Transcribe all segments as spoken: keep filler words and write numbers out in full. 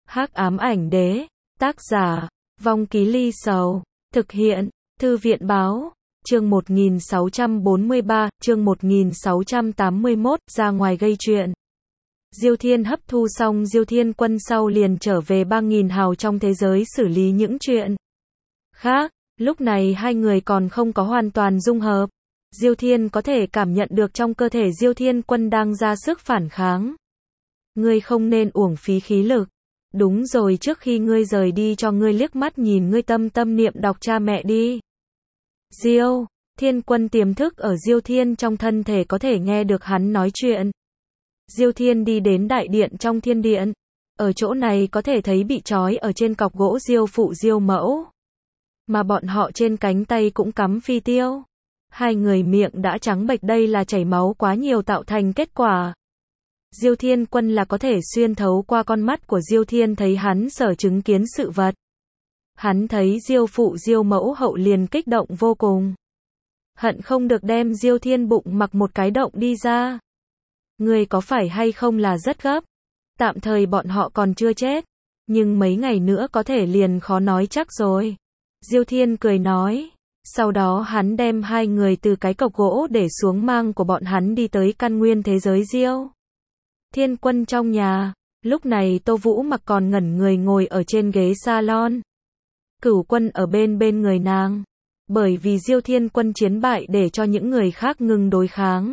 Hắc ám ảnh đế, tác giả, Vong Ký Ly Sầu, thực hiện, Thư viện báo, chương một nghìn sáu trăm bốn mươi ba, chương một nghìn sáu trăm tám mươi mốt, ra ngoài gây chuyện. Diêu Thiên hấp thu xong Diêu Thiên Quân sau liền trở về ba nghìn hào trong thế giới xử lý những chuyện khác, lúc này hai người còn không có hoàn toàn dung hợp. Diêu Thiên có thể cảm nhận được trong cơ thể Diêu Thiên Quân đang ra sức phản kháng. Ngươi không nên uổng phí khí lực. Đúng rồi, trước khi ngươi rời đi cho ngươi liếc mắt nhìn ngươi tâm tâm niệm đọc cha mẹ đi. Diêu Thiên Quân tiềm thức ở Diêu Thiên trong thân thể có thể nghe được hắn nói chuyện. Diêu Thiên đi đến đại điện trong thiên điện. Ở chỗ này có thể thấy bị trói ở trên cọc gỗ Diêu phụ Diêu mẫu. Mà bọn họ trên cánh tay cũng cắm phi tiêu. Hai người miệng đã trắng bệch, đây là chảy máu quá nhiều tạo thành kết quả. Diêu Thiên Quân là có thể xuyên thấu qua con mắt của Diêu Thiên thấy hắn sở chứng kiến sự vật. Hắn thấy Diêu phụ Diêu mẫu hậu liền kích động vô cùng. Hận không được đem Diêu Thiên bụng mặc một cái động đi ra. Người có phải hay không là rất gấp? Tạm thời bọn họ còn chưa chết. Nhưng mấy ngày nữa có thể liền khó nói chắc rồi. Diêu Thiên cười nói. Sau đó hắn đem hai người từ cái cọc gỗ để xuống, mang của bọn hắn đi tới căn nguyên thế giới Diêu Thiên Quân trong nhà. Lúc này Tô Vũ Mặc còn ngẩn người ngồi ở trên ghế salon. Cửu Quân ở bên bên người nàng. Bởi vì Diêu Thiên Quân chiến bại để cho những người khác ngừng đối kháng.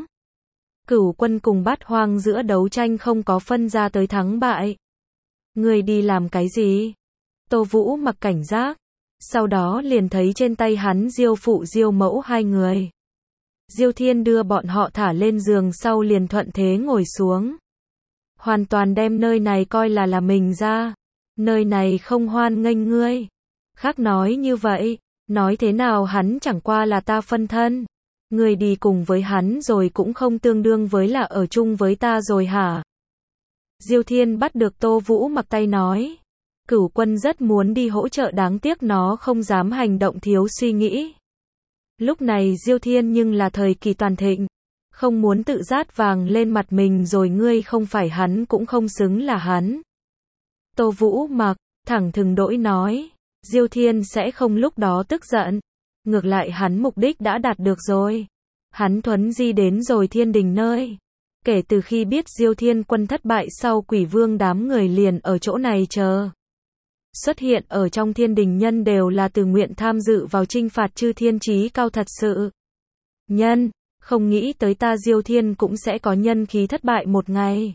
Cửu Quân cùng Bát Hoang giữa đấu tranh không có phân ra tới thắng bại. Người đi làm cái gì? Tô Vũ Mặc cảnh giác. Sau đó liền thấy trên tay hắn Diêu phụ Diêu mẫu hai người. Diêu Thiên đưa bọn họ thả lên giường sau liền thuận thế ngồi xuống. Hoàn toàn đem nơi này coi là là mình ra. Nơi này không hoan nghênh ngươi. Khác nói như vậy, nói thế nào hắn chẳng qua là ta phân thân. Ngươi đi cùng với hắn rồi cũng không tương đương với là ở chung với ta rồi hả? Diêu Thiên bắt được Tô Vũ Mặc tay nói. Cửu Quân rất muốn đi hỗ trợ, đáng tiếc nó không dám hành động thiếu suy nghĩ. Lúc này Diêu Thiên nhưng là thời kỳ toàn thịnh. Không muốn tự rát vàng lên mặt mình rồi, ngươi không phải hắn cũng không xứng là hắn. Tô Vũ Mặc thẳng thừng đỗi nói. Diêu Thiên sẽ không lúc đó tức giận. Ngược lại hắn mục đích đã đạt được rồi. Hắn thuấn di đến rồi thiên đình nơi. Kể từ khi biết Diêu Thiên Quân thất bại sau, Quỷ Vương đám người liền ở chỗ này chờ. Xuất hiện ở trong thiên đình nhân đều là từ nguyện tham dự vào chinh phạt chư thiên chí cao thật sự. Nhân, không nghĩ tới ta Diêu Thiên cũng sẽ có nhân khí thất bại một ngày.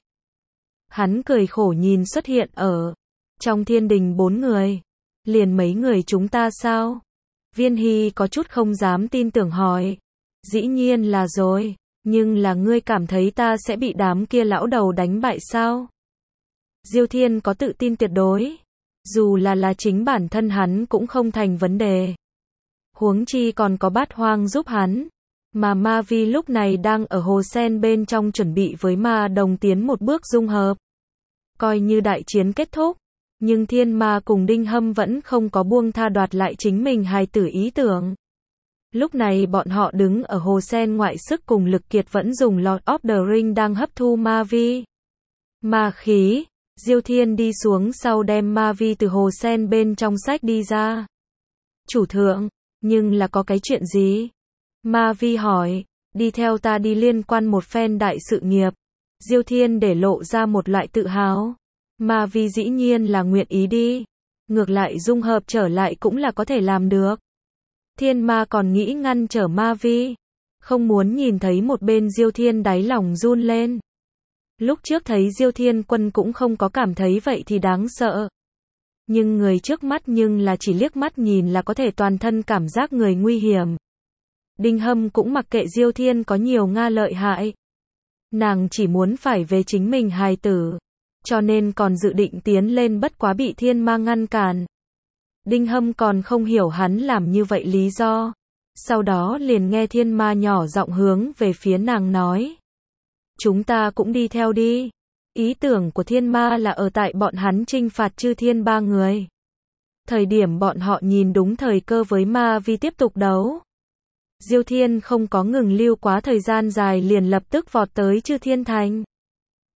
Hắn cười khổ nhìn xuất hiện ở trong thiên đình bốn người. Liền mấy người chúng ta sao? Viên Hy có chút không dám tin tưởng hỏi. Dĩ nhiên là rồi, nhưng là ngươi cảm thấy ta sẽ bị đám kia lão đầu đánh bại sao? Diêu Thiên có tự tin tuyệt đối. Dù là là chính bản thân hắn cũng không thành vấn đề. Huống chi còn có Bát Hoang giúp hắn. Mà Ma Vi lúc này đang ở hồ sen bên trong chuẩn bị với Ma Đồng tiến một bước dung hợp. Coi như đại chiến kết thúc. Nhưng Thiên Ma cùng Đinh Hâm vẫn không có buông tha đoạt lại chính mình hài tử ý tưởng. Lúc này bọn họ đứng ở hồ sen ngoại, sức cùng lực kiệt vẫn dùng Lord of the Ring đang hấp thu Ma Vi. Ma khí. Diêu Thiên đi xuống sau đem Ma Vi từ hồ sen bên trong sách đi ra. Chủ thượng, nhưng là có cái chuyện gì? Ma Vi hỏi. Đi theo ta đi liên quan một phen đại sự nghiệp. Diêu Thiên để lộ ra một loại tự hào. Ma Vi dĩ nhiên là nguyện ý đi. Ngược lại dung hợp trở lại cũng là có thể làm được. Thiên Ma còn nghĩ ngăn trở Ma Vi. Không muốn nhìn thấy một bên Diêu Thiên đáy lòng run lên. Lúc trước thấy Diêu Thiên Quân cũng không có cảm thấy vậy thì đáng sợ. Nhưng người trước mắt nhưng là chỉ liếc mắt nhìn là có thể toàn thân cảm giác người nguy hiểm. Đinh Hâm cũng mặc kệ Diêu Thiên có nhiều Nga lợi hại. Nàng chỉ muốn phải về chính mình hài tử. Cho nên còn dự định tiến lên, bất quá bị Thiên Ma ngăn cản. Đinh Hâm còn không hiểu hắn làm như vậy lý do. Sau đó liền nghe Thiên Ma nhỏ giọng hướng về phía nàng nói. Chúng ta cũng đi theo đi. Ý tưởng của Thiên Ma là ở tại bọn hắn chinh phạt chư thiên ba người. Thời điểm bọn họ nhìn đúng thời cơ với Ma Vi tiếp tục đấu. Diêu Thiên không có ngừng lưu quá thời gian dài, liền lập tức vọt tới chư thiên thành.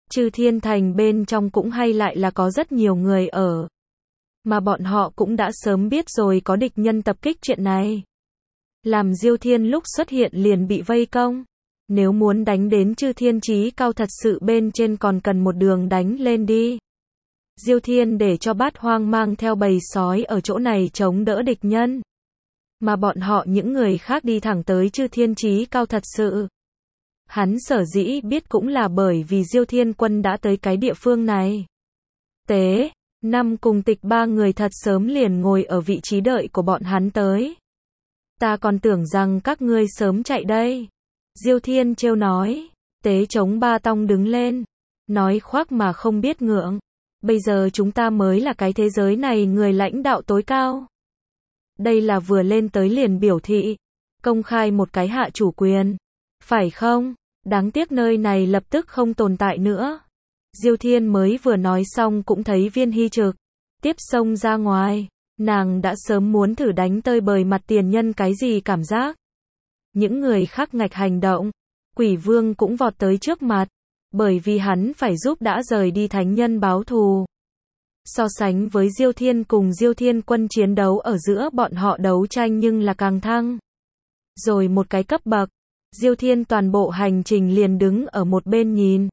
Chư Thiên Thành bên trong cũng hay lại là có rất nhiều người ở. Mà bọn họ cũng đã sớm biết rồi có địch nhân tập kích chuyện này. Làm Diêu Thiên lúc xuất hiện liền bị vây công. Nếu muốn đánh đến Chư Thiên chí cao thật sự bên trên còn cần một đường đánh lên đi. Diêu Thiên để cho Bát Hoang mang theo bầy sói ở chỗ này chống đỡ địch nhân. Mà bọn họ những người khác đi thẳng tới Chư Thiên chí cao thật sự. Hắn sở dĩ biết cũng là bởi vì Diêu Thiên Quân đã tới cái địa phương này. Tế, Năm cùng Tịch ba người thật sớm liền ngồi ở vị trí đợi của bọn hắn tới. Ta còn tưởng rằng các ngươi sớm chạy đây. Diêu Thiên trêu nói. Tế chống ba tong đứng lên. Nói khoác mà không biết ngượng. Bây giờ chúng ta mới là cái thế giới này người lãnh đạo tối cao. Đây là vừa lên tới liền biểu thị. Công khai một cái hạ chủ quyền. Phải không? Đáng tiếc nơi này lập tức không tồn tại nữa. Diêu Thiên mới vừa nói xong cũng thấy Viên Hy Trực. Tiếp xông ra ngoài. Nàng đã sớm muốn thử đánh tơi bời mặt tiền nhân cái gì cảm giác. Những người khác ngạch hành động. Quỷ Vương cũng vọt tới trước mặt. Bởi vì hắn phải giúp đã rời đi thánh nhân báo thù. So sánh với Diêu Thiên cùng Diêu Thiên Quân chiến đấu ở giữa bọn họ đấu tranh nhưng là càng thăng. Rồi một cái cấp bậc. Diêu Thiên toàn bộ hành trình liền đứng ở một bên nhìn.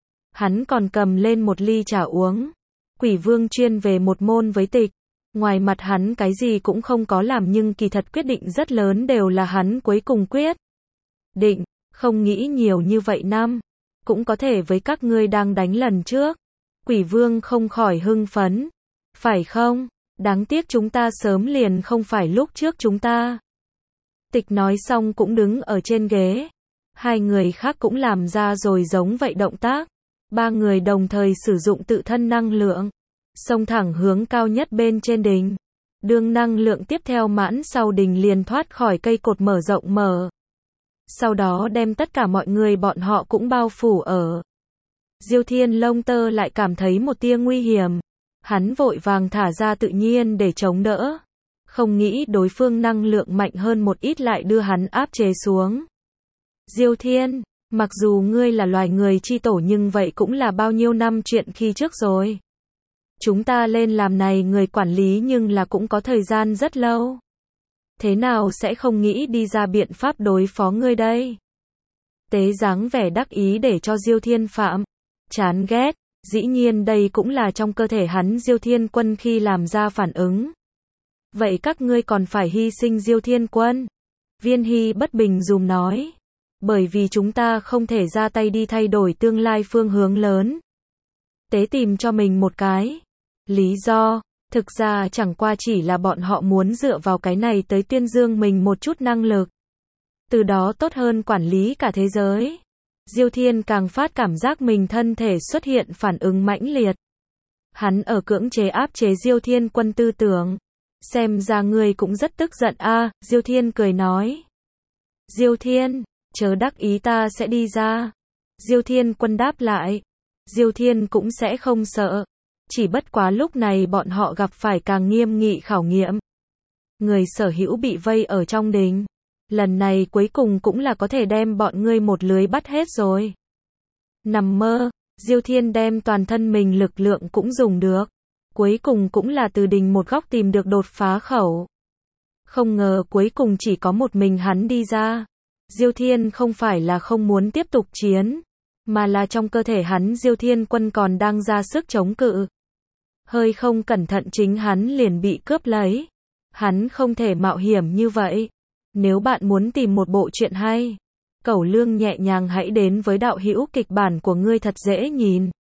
Hắn còn cầm lên một ly trà uống. Quỷ Vương chuyên về một môn với Tịch. Ngoài mặt hắn cái gì cũng không có làm nhưng kỳ thật quyết định rất lớn đều là hắn cuối cùng quyết. Định, không nghĩ nhiều như vậy năm. Cũng có thể với các ngươi đang đánh lần trước. Quỷ Vương không khỏi hưng phấn. Phải không? Đáng tiếc chúng ta sớm liền không phải lúc trước chúng ta. Tịch nói xong cũng đứng ở trên ghế. Hai người khác cũng làm ra rồi giống vậy động tác. Ba người đồng thời sử dụng tự thân năng lượng. Xông thẳng hướng cao nhất bên trên đỉnh. Đường năng lượng tiếp theo mãn sau đỉnh liền thoát khỏi cây cột mở rộng mở. Sau đó đem tất cả mọi người bọn họ cũng bao phủ ở. Diêu Thiên lông tơ lại cảm thấy một tia nguy hiểm. Hắn vội vàng thả ra tự nhiên để chống đỡ. Không nghĩ đối phương năng lượng mạnh hơn một ít lại đưa hắn áp chế xuống. Diêu Thiên, mặc dù ngươi là loài người chi tổ nhưng vậy cũng là bao nhiêu năm chuyện khi trước rồi. Chúng ta lên làm này người quản lý nhưng là cũng có thời gian rất lâu. Thế nào sẽ không nghĩ đi ra biện pháp đối phó ngươi đây? Tế dáng vẻ đắc ý để cho Diêu Thiên phạm. Chán ghét, dĩ nhiên đây cũng là trong cơ thể hắn Diêu Thiên Quân khi làm ra phản ứng. Vậy các ngươi còn phải hy sinh Diêu Thiên Quân. Viên Hy bất bình dùm nói. Bởi vì chúng ta không thể ra tay đi thay đổi tương lai phương hướng lớn. Tế tìm cho mình một cái lý do. Thực ra chẳng qua chỉ là bọn họ muốn dựa vào cái này tới tuyên dương mình một chút năng lực. Từ đó tốt hơn quản lý cả thế giới. Diêu Thiên càng phát cảm giác mình thân thể xuất hiện phản ứng mãnh liệt. Hắn ở cưỡng chế áp chế Diêu Thiên Quân tư tưởng. Xem ra ngươi cũng rất tức giận a, à, Diêu Thiên cười nói. Diêu Thiên, chớ đắc ý ta sẽ đi ra. Diêu Thiên Quân đáp lại. Diêu Thiên cũng sẽ không sợ. Chỉ bất quá lúc này bọn họ gặp phải càng nghiêm nghị khảo nghiệm. Người sở hữu bị vây ở trong đình. Lần này cuối cùng cũng là có thể đem bọn ngươi một lưới bắt hết rồi. Nằm mơ, Diêu Thiên đem toàn thân mình lực lượng cũng dùng được. Cuối cùng cũng là từ đình một góc tìm được đột phá khẩu. Không ngờ cuối cùng chỉ có một mình hắn đi ra. Diêu Thiên không phải là không muốn tiếp tục chiến. Mà là trong cơ thể hắn Diêu Thiên Quân còn đang ra sức chống cự. Hơi không cẩn thận chính hắn liền bị cướp lấy. Hắn không thể mạo hiểm như vậy. Nếu bạn muốn tìm một bộ truyện hay, Cẩu Lương nhẹ nhàng hãy đến với đạo hữu kịch bản của ngươi thật dễ nhìn.